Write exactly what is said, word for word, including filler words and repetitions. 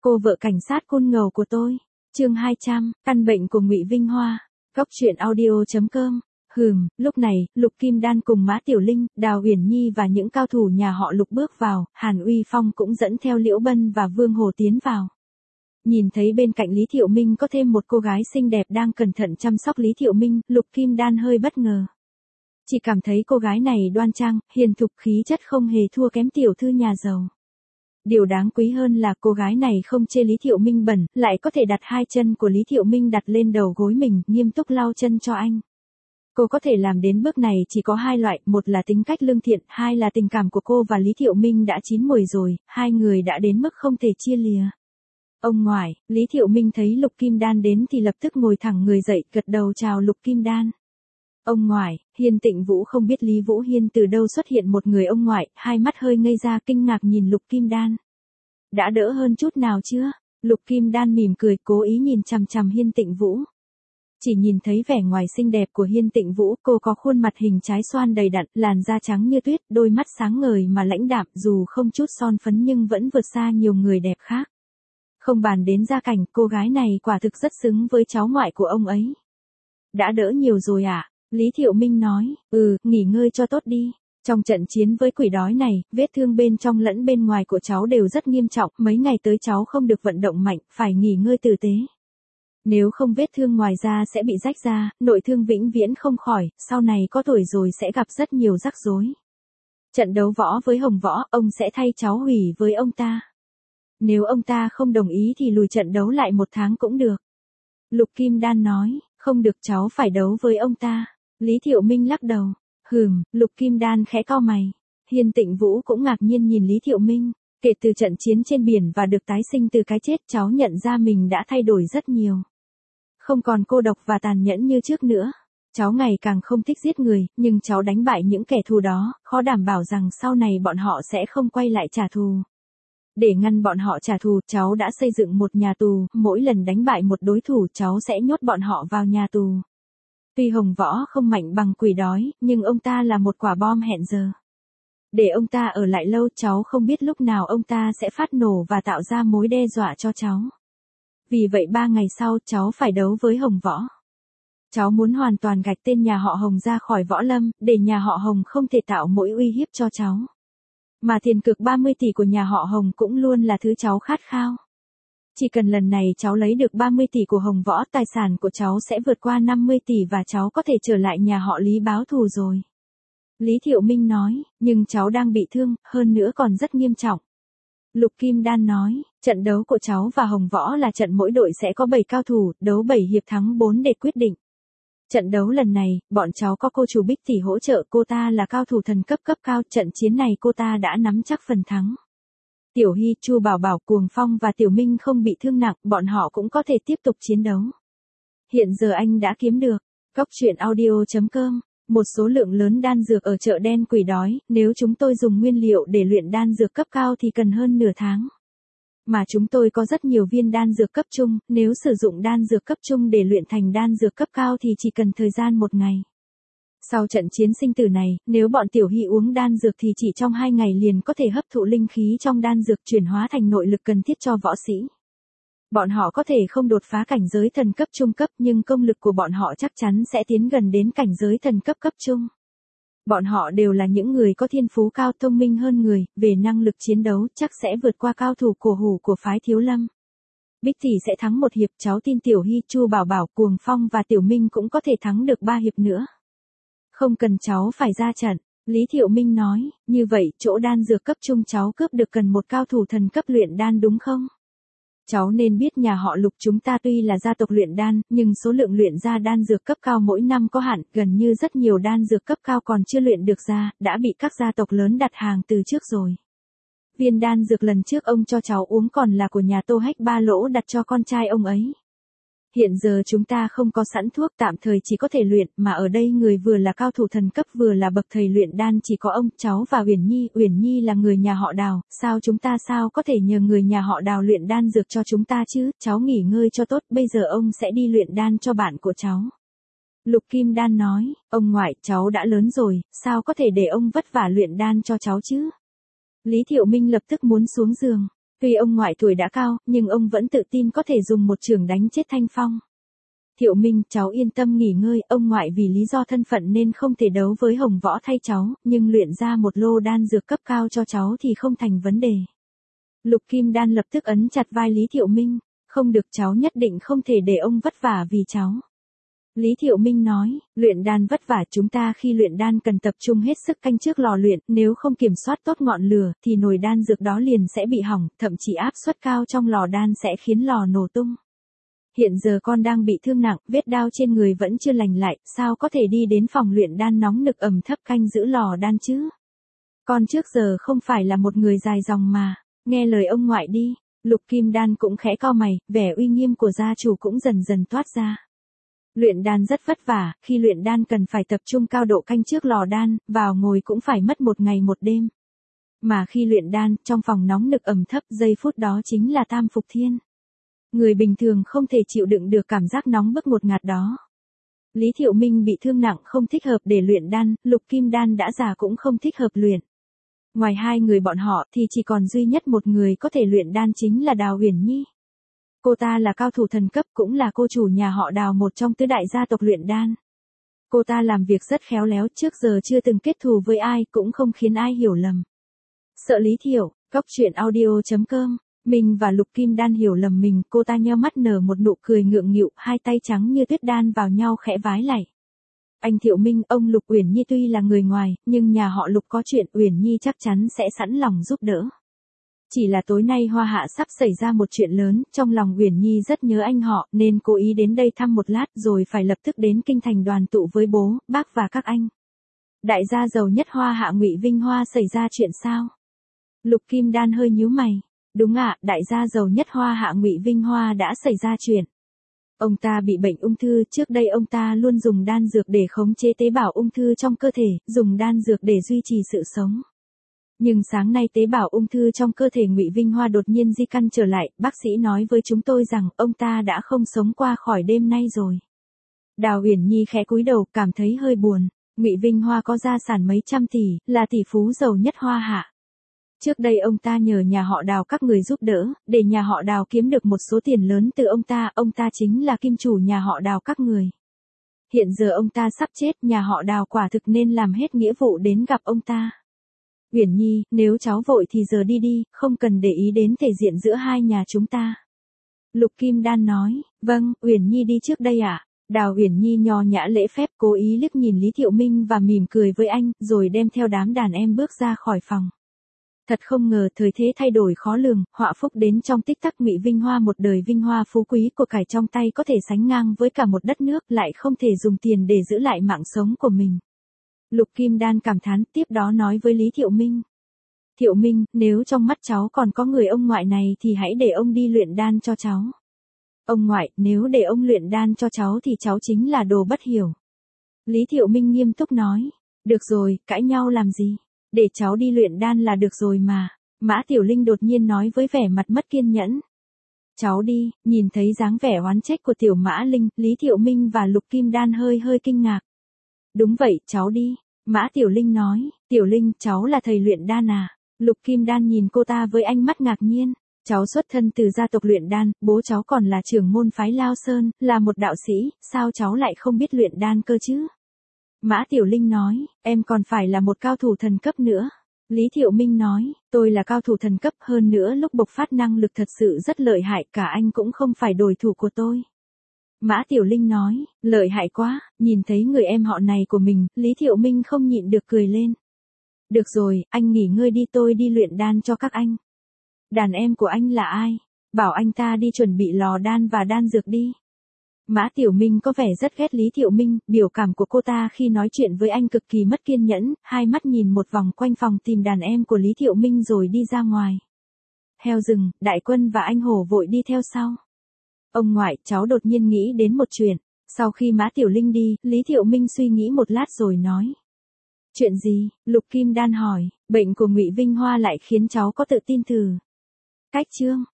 cô vợ cảnh sát côn ngầu của tôi. Chương hai trăm, căn bệnh của Ngụy Vinh Hoa. Góc truyện audio chấm com. Hừm, lúc này, Lục Kim Đan cùng Mã Tiểu Linh, Đào Uyển Nhi và những cao thủ nhà họ Lục bước vào, Hàn Uy Phong cũng dẫn theo Liễu Bân và Vương Hồ tiến vào. Nhìn thấy bên cạnh Lý Thiệu Minh có thêm một cô gái xinh đẹp đang cẩn thận chăm sóc Lý Thiệu Minh, Lục Kim Đan hơi bất ngờ. Chỉ cảm thấy cô gái này đoan trang, hiền thục, khí chất không hề thua kém tiểu thư nhà giàu. Điều đáng quý hơn là cô gái này không chê Lý Thiệu Minh bẩn, lại có thể đặt hai chân của Lý Thiệu Minh đặt lên đầu gối mình, nghiêm túc lau chân cho anh. Cô có thể làm đến bước này chỉ có hai loại, một là tính cách lương thiện, hai là tình cảm của cô và Lý Thiệu Minh đã chín mùi rồi, hai người đã đến mức không thể chia lìa. Ông ngoại, Lý Thiệu Minh thấy Lục Kim Đan đến thì lập tức ngồi thẳng người dậy, gật đầu chào Lục Kim Đan. Ông ngoại, Hiên Tịnh Vũ không biết Lý Vũ Hiên từ đâu xuất hiện một người ông ngoại, hai mắt hơi ngây ra kinh ngạc nhìn Lục Kim Đan. Đã đỡ hơn chút nào chưa? Lục Kim Đan mỉm cười cố ý nhìn chằm chằm Hiên Tịnh Vũ. Chỉ nhìn thấy vẻ ngoài xinh đẹp của Hiên Tịnh Vũ, cô có khuôn mặt hình trái xoan đầy đặn, làn da trắng như tuyết, đôi mắt sáng ngời mà lãnh đạm, dù không chút son phấn nhưng vẫn vượt xa nhiều người đẹp khác. Không bàn đến gia cảnh, cô gái này quả thực rất xứng với cháu ngoại của ông ấy. Đã đỡ nhiều rồi ạ? À? Lý Thiệu Minh nói, ừ, nghỉ ngơi cho tốt đi. Trong trận chiến với quỷ đói này, vết thương bên trong lẫn bên ngoài của cháu đều rất nghiêm trọng, mấy ngày tới cháu không được vận động mạnh, phải nghỉ ngơi tử tế. Nếu không vết thương ngoài da sẽ bị rách ra, nội thương vĩnh viễn không khỏi, sau này có tuổi rồi sẽ gặp rất nhiều rắc rối. Trận đấu võ với Hồng Võ, ông sẽ thay cháu hủy với ông ta. Nếu ông ta không đồng ý thì lùi trận đấu lại một tháng cũng được. Lục Kim Đan nói, không được, cháu phải đấu với ông ta. Lý Thiệu Minh lắc đầu. Hừm, Lục Kim Đan khẽ cau mày. Hiên Tịnh Vũ cũng ngạc nhiên nhìn Lý Thiệu Minh. Kể từ trận chiến trên biển và được tái sinh từ cái chết, cháu nhận ra mình đã thay đổi rất nhiều. Không còn cô độc và tàn nhẫn như trước nữa. Cháu ngày càng không thích giết người, nhưng cháu đánh bại những kẻ thù đó, khó đảm bảo rằng sau này bọn họ sẽ không quay lại trả thù. Để ngăn bọn họ trả thù, cháu đã xây dựng một nhà tù, mỗi lần đánh bại một đối thủ cháu sẽ nhốt bọn họ vào nhà tù. Tuy Hồng Võ không mạnh bằng quỷ đói, nhưng ông ta là một quả bom hẹn giờ. Để ông ta ở lại lâu, cháu không biết lúc nào ông ta sẽ phát nổ và tạo ra mối đe dọa cho cháu. Vì vậy ba ngày sau cháu phải đấu với Hồng Võ. Cháu muốn hoàn toàn gạch tên nhà họ Hồng ra khỏi võ lâm, để nhà họ Hồng không thể tạo mối uy hiếp cho cháu. Mà tiền cược ba mươi tỷ của nhà họ Hồng cũng luôn là thứ cháu khát khao. Chỉ cần lần này cháu lấy được ba mươi tỷ của Hồng Võ, tài sản của cháu sẽ vượt qua năm mươi tỷ và cháu có thể trở lại nhà họ Lý báo thù rồi. Lý Thiệu Minh nói, nhưng cháu đang bị thương, hơn nữa còn rất nghiêm trọng. Lục Kim Đan nói, trận đấu của cháu và Hồng Võ là trận mỗi đội sẽ có bảy cao thủ, đấu bảy hiệp thắng bốn để quyết định. Trận đấu lần này, bọn cháu có cô chủ Bích Tỷ hỗ trợ, cô ta là cao thủ thần cấp cấp cao, trận chiến này cô ta đã nắm chắc phần thắng. Tiểu Hy, Chu Bảo Bảo, Cuồng Phong và Tiểu Minh không bị thương nặng, bọn họ cũng có thể tiếp tục chiến đấu. Hiện giờ anh đã kiếm được. Góc truyện audio chấm com. Một số lượng lớn đan dược ở chợ đen quỷ đói, nếu chúng tôi dùng nguyên liệu để luyện đan dược cấp cao thì cần hơn nửa tháng. Mà chúng tôi có rất nhiều viên đan dược cấp trung, nếu sử dụng đan dược cấp trung để luyện thành đan dược cấp cao thì chỉ cần thời gian một ngày. Sau trận chiến sinh tử này, nếu bọn Tiểu Hy uống đan dược thì chỉ trong hai ngày liền có thể hấp thụ linh khí trong đan dược chuyển hóa thành nội lực cần thiết cho võ sĩ. Bọn họ có thể không đột phá cảnh giới thần cấp trung cấp nhưng công lực của bọn họ chắc chắn sẽ tiến gần đến cảnh giới thần cấp cấp trung. Bọn họ đều là những người có thiên phú cao, thông minh hơn người, về năng lực chiến đấu chắc sẽ vượt qua cao thủ cổ hủ của phái Thiếu Lâm. Bích Tỷ sẽ thắng một hiệp, cháu tin Tiểu Hy, Chu Bảo Bảo, Cuồng Phong và Tiểu Minh cũng có thể thắng được ba hiệp nữa. Không cần cháu phải ra trận, Lý Thiệu Minh nói, như vậy chỗ đan dược cấp trung cháu cướp được cần một cao thủ thần cấp luyện đan đúng không? Cháu nên biết nhà họ Lục chúng ta tuy là gia tộc luyện đan, nhưng số lượng luyện ra đan dược cấp cao mỗi năm có hạn, gần như rất nhiều đan dược cấp cao còn chưa luyện được ra, đã bị các gia tộc lớn đặt hàng từ trước rồi. Viên đan dược lần trước ông cho cháu uống còn là của nhà Tô Hách Ba Lỗ đặt cho con trai ông ấy. Hiện giờ chúng ta không có sẵn thuốc, tạm thời chỉ có thể luyện, mà ở đây người vừa là cao thủ thần cấp vừa là bậc thầy luyện đan chỉ có ông, cháu và Uyển Nhi. Uyển Nhi là người nhà họ Đào, sao chúng ta sao có thể nhờ người nhà họ Đào luyện đan dược cho chúng ta chứ? Cháu nghỉ ngơi cho tốt, bây giờ ông sẽ đi luyện đan cho bạn của cháu. Lục Kim Đan nói, ông ngoại, cháu đã lớn rồi, sao có thể để ông vất vả luyện đan cho cháu chứ? Lý Thiệu Minh lập tức muốn xuống giường. Tuy ông ngoại tuổi đã cao, nhưng ông vẫn tự tin có thể dùng một chưởng đánh chết Thanh Phong. Thiệu Minh, cháu yên tâm nghỉ ngơi, ông ngoại vì lý do thân phận nên không thể đấu với Hồng Võ thay cháu, nhưng luyện ra một lô đan dược cấp cao cho cháu thì không thành vấn đề. Lục Kim Đan lập tức ấn chặt vai Lý Thiệu Minh, không được, cháu nhất định không thể để ông vất vả vì cháu. Lý Thiệu Minh nói, luyện đan vất vả, chúng ta khi luyện đan cần tập trung hết sức canh trước lò luyện, nếu không kiểm soát tốt ngọn lửa thì nồi đan dược đó liền sẽ bị hỏng, thậm chí áp suất cao trong lò đan sẽ khiến lò nổ tung. Hiện giờ con đang bị thương nặng, vết đao trên người vẫn chưa lành lại, sao có thể đi đến phòng luyện đan nóng nực ẩm thấp canh giữ lò đan chứ? Con trước giờ không phải là một người dài dòng mà, nghe lời ông ngoại đi. Lục Kim Đan cũng khẽ cau mày, vẻ uy nghiêm của gia chủ cũng dần dần toát ra. Luyện đan rất vất vả, khi luyện đan cần phải tập trung cao độ canh trước lò đan, vào ngồi cũng phải mất một ngày một đêm. Mà khi luyện đan, trong phòng nóng nực ẩm thấp, giây phút đó chính là tam phục thiên. Người bình thường không thể chịu đựng được cảm giác nóng bức ngột ngạt đó. Lý Thiệu Minh bị thương nặng không thích hợp để luyện đan, Lục Kim Đan đã già cũng không thích hợp luyện. Ngoài hai người bọn họ thì chỉ còn duy nhất một người có thể luyện đan chính là Đào Uyển Nhi. Cô ta là cao thủ thần cấp, cũng là cô chủ nhà họ Đào, một trong tứ đại gia tộc luyện đan. Cô ta làm việc rất khéo léo, trước giờ chưa từng kết thù với ai, cũng không khiến ai hiểu lầm. Sợ Lý Thiệu, Cốc Truyện Audio chấm com. Mình và Lục Kim Đan hiểu lầm mình, cô ta nheo mắt nở một nụ cười ngượng nghịu, hai tay trắng như tuyết đan vào nhau khẽ vái lạy. Anh Thiệu Minh, ông Lục Uyển Nhi tuy là người ngoài, nhưng nhà họ Lục có chuyện, Uyển Nhi chắc chắn sẽ sẵn lòng giúp đỡ. Chỉ là tối nay Hoa Hạ sắp xảy ra một chuyện lớn, trong lòng Uyển Nhi rất nhớ anh họ, nên cố ý đến đây thăm một lát rồi phải lập tức đến kinh thành đoàn tụ với bố, bác và các anh. Đại gia giàu nhất Hoa Hạ Ngụy Vinh Hoa xảy ra chuyện sao? Lục Kim Đan hơi nhíu mày. Đúng ạ, đại gia giàu nhất Hoa Hạ Ngụy Vinh Hoa đã xảy ra chuyện. Ông ta bị bệnh ung thư, trước đây ông ta luôn dùng đan dược để khống chế tế bào ung thư trong cơ thể, dùng đan dược để duy trì sự sống. Nhưng sáng nay tế bào ung thư trong cơ thể Ngụy Vinh Hoa đột nhiên di căn trở lại, bác sĩ nói với chúng tôi rằng ông ta đã không sống qua khỏi đêm nay rồi. Đào Uyển Nhi khẽ cúi đầu, cảm thấy hơi buồn. Ngụy Vinh Hoa có gia sản mấy trăm tỷ, là tỷ phú giàu nhất Hoa Hạ. Trước đây ông ta nhờ nhà họ Đào các người giúp đỡ, để nhà họ Đào kiếm được một số tiền lớn từ ông ta, ông ta chính là kim chủ nhà họ Đào các người. Hiện giờ ông ta sắp chết, nhà họ Đào quả thực nên làm hết nghĩa vụ đến gặp ông ta. Uyển Nhi, nếu cháu vội thì giờ đi đi, không cần để ý đến thể diện giữa hai nhà chúng ta. Lục Kim Đan nói, vâng, Uyển Nhi đi trước đây ạ. À? Đào Uyển Nhi nho nhã lễ phép, cố ý liếc nhìn Lý Thiệu Minh và mỉm cười với anh, rồi đem theo đám đàn em bước ra khỏi phòng. Thật không ngờ thời thế thay đổi khó lường, họa phúc đến trong tích tắc. Ngụy Vinh Hoa một đời vinh hoa phú quý của cải trong tay có thể sánh ngang với cả một đất nước, lại không thể dùng tiền để giữ lại mạng sống của mình. Lục Kim Đan cảm thán, tiếp đó nói với Lý Thiệu Minh. Thiệu Minh, nếu trong mắt cháu còn có người ông ngoại này thì hãy để ông đi luyện đan cho cháu. Ông ngoại, nếu để ông luyện đan cho cháu thì cháu chính là đồ bất hiểu. Lý Thiệu Minh nghiêm túc nói. Được rồi, cãi nhau làm gì? Để cháu đi luyện đan là được rồi mà. Mã Tiểu Linh đột nhiên nói với vẻ mặt mất kiên nhẫn. Cháu đi, nhìn thấy dáng vẻ oán trách của Tiểu Mã Linh, Lý Thiệu Minh và Lục Kim Đan hơi hơi kinh ngạc. Đúng vậy, cháu đi. Mã Tiểu Linh nói, Tiểu Linh, cháu là thầy luyện đan à? Lục Kim Đan nhìn cô ta với ánh mắt ngạc nhiên. Cháu xuất thân từ gia tộc luyện đan, bố cháu còn là trưởng môn phái Lao Sơn, là một đạo sĩ, sao cháu lại không biết luyện đan cơ chứ? Mã Tiểu Linh nói, em còn phải là một cao thủ thần cấp nữa. Lý Thiệu Minh nói, tôi là cao thủ thần cấp, hơn nữa lúc bộc phát năng lực thật sự rất lợi hại, cả anh cũng không phải đối thủ của tôi. Mã Tiểu Linh nói, lợi hại quá, nhìn thấy người em họ này của mình, Lý Thiệu Minh không nhịn được cười lên. Được rồi, anh nghỉ ngơi đi, tôi đi luyện đan cho các anh. Đàn em của anh là ai? Bảo anh ta đi chuẩn bị lò đan và đan dược đi. Mã Tiểu Minh có vẻ rất ghét Lý Thiệu Minh, biểu cảm của cô ta khi nói chuyện với anh cực kỳ mất kiên nhẫn, hai mắt nhìn một vòng quanh phòng tìm đàn em của Lý Thiệu Minh rồi đi ra ngoài. Heo rừng, Đại Quân và anh Hổ vội đi theo sau. Ông ngoại, cháu đột nhiên nghĩ đến một chuyện. Sau khi Mã Tiểu Linh đi, Lý Thiệu Minh suy nghĩ một lát rồi nói. Chuyện gì? Lục Kim Đan hỏi, bệnh của Ngụy Vinh Hoa lại khiến cháu có tự tin thử. Cách chương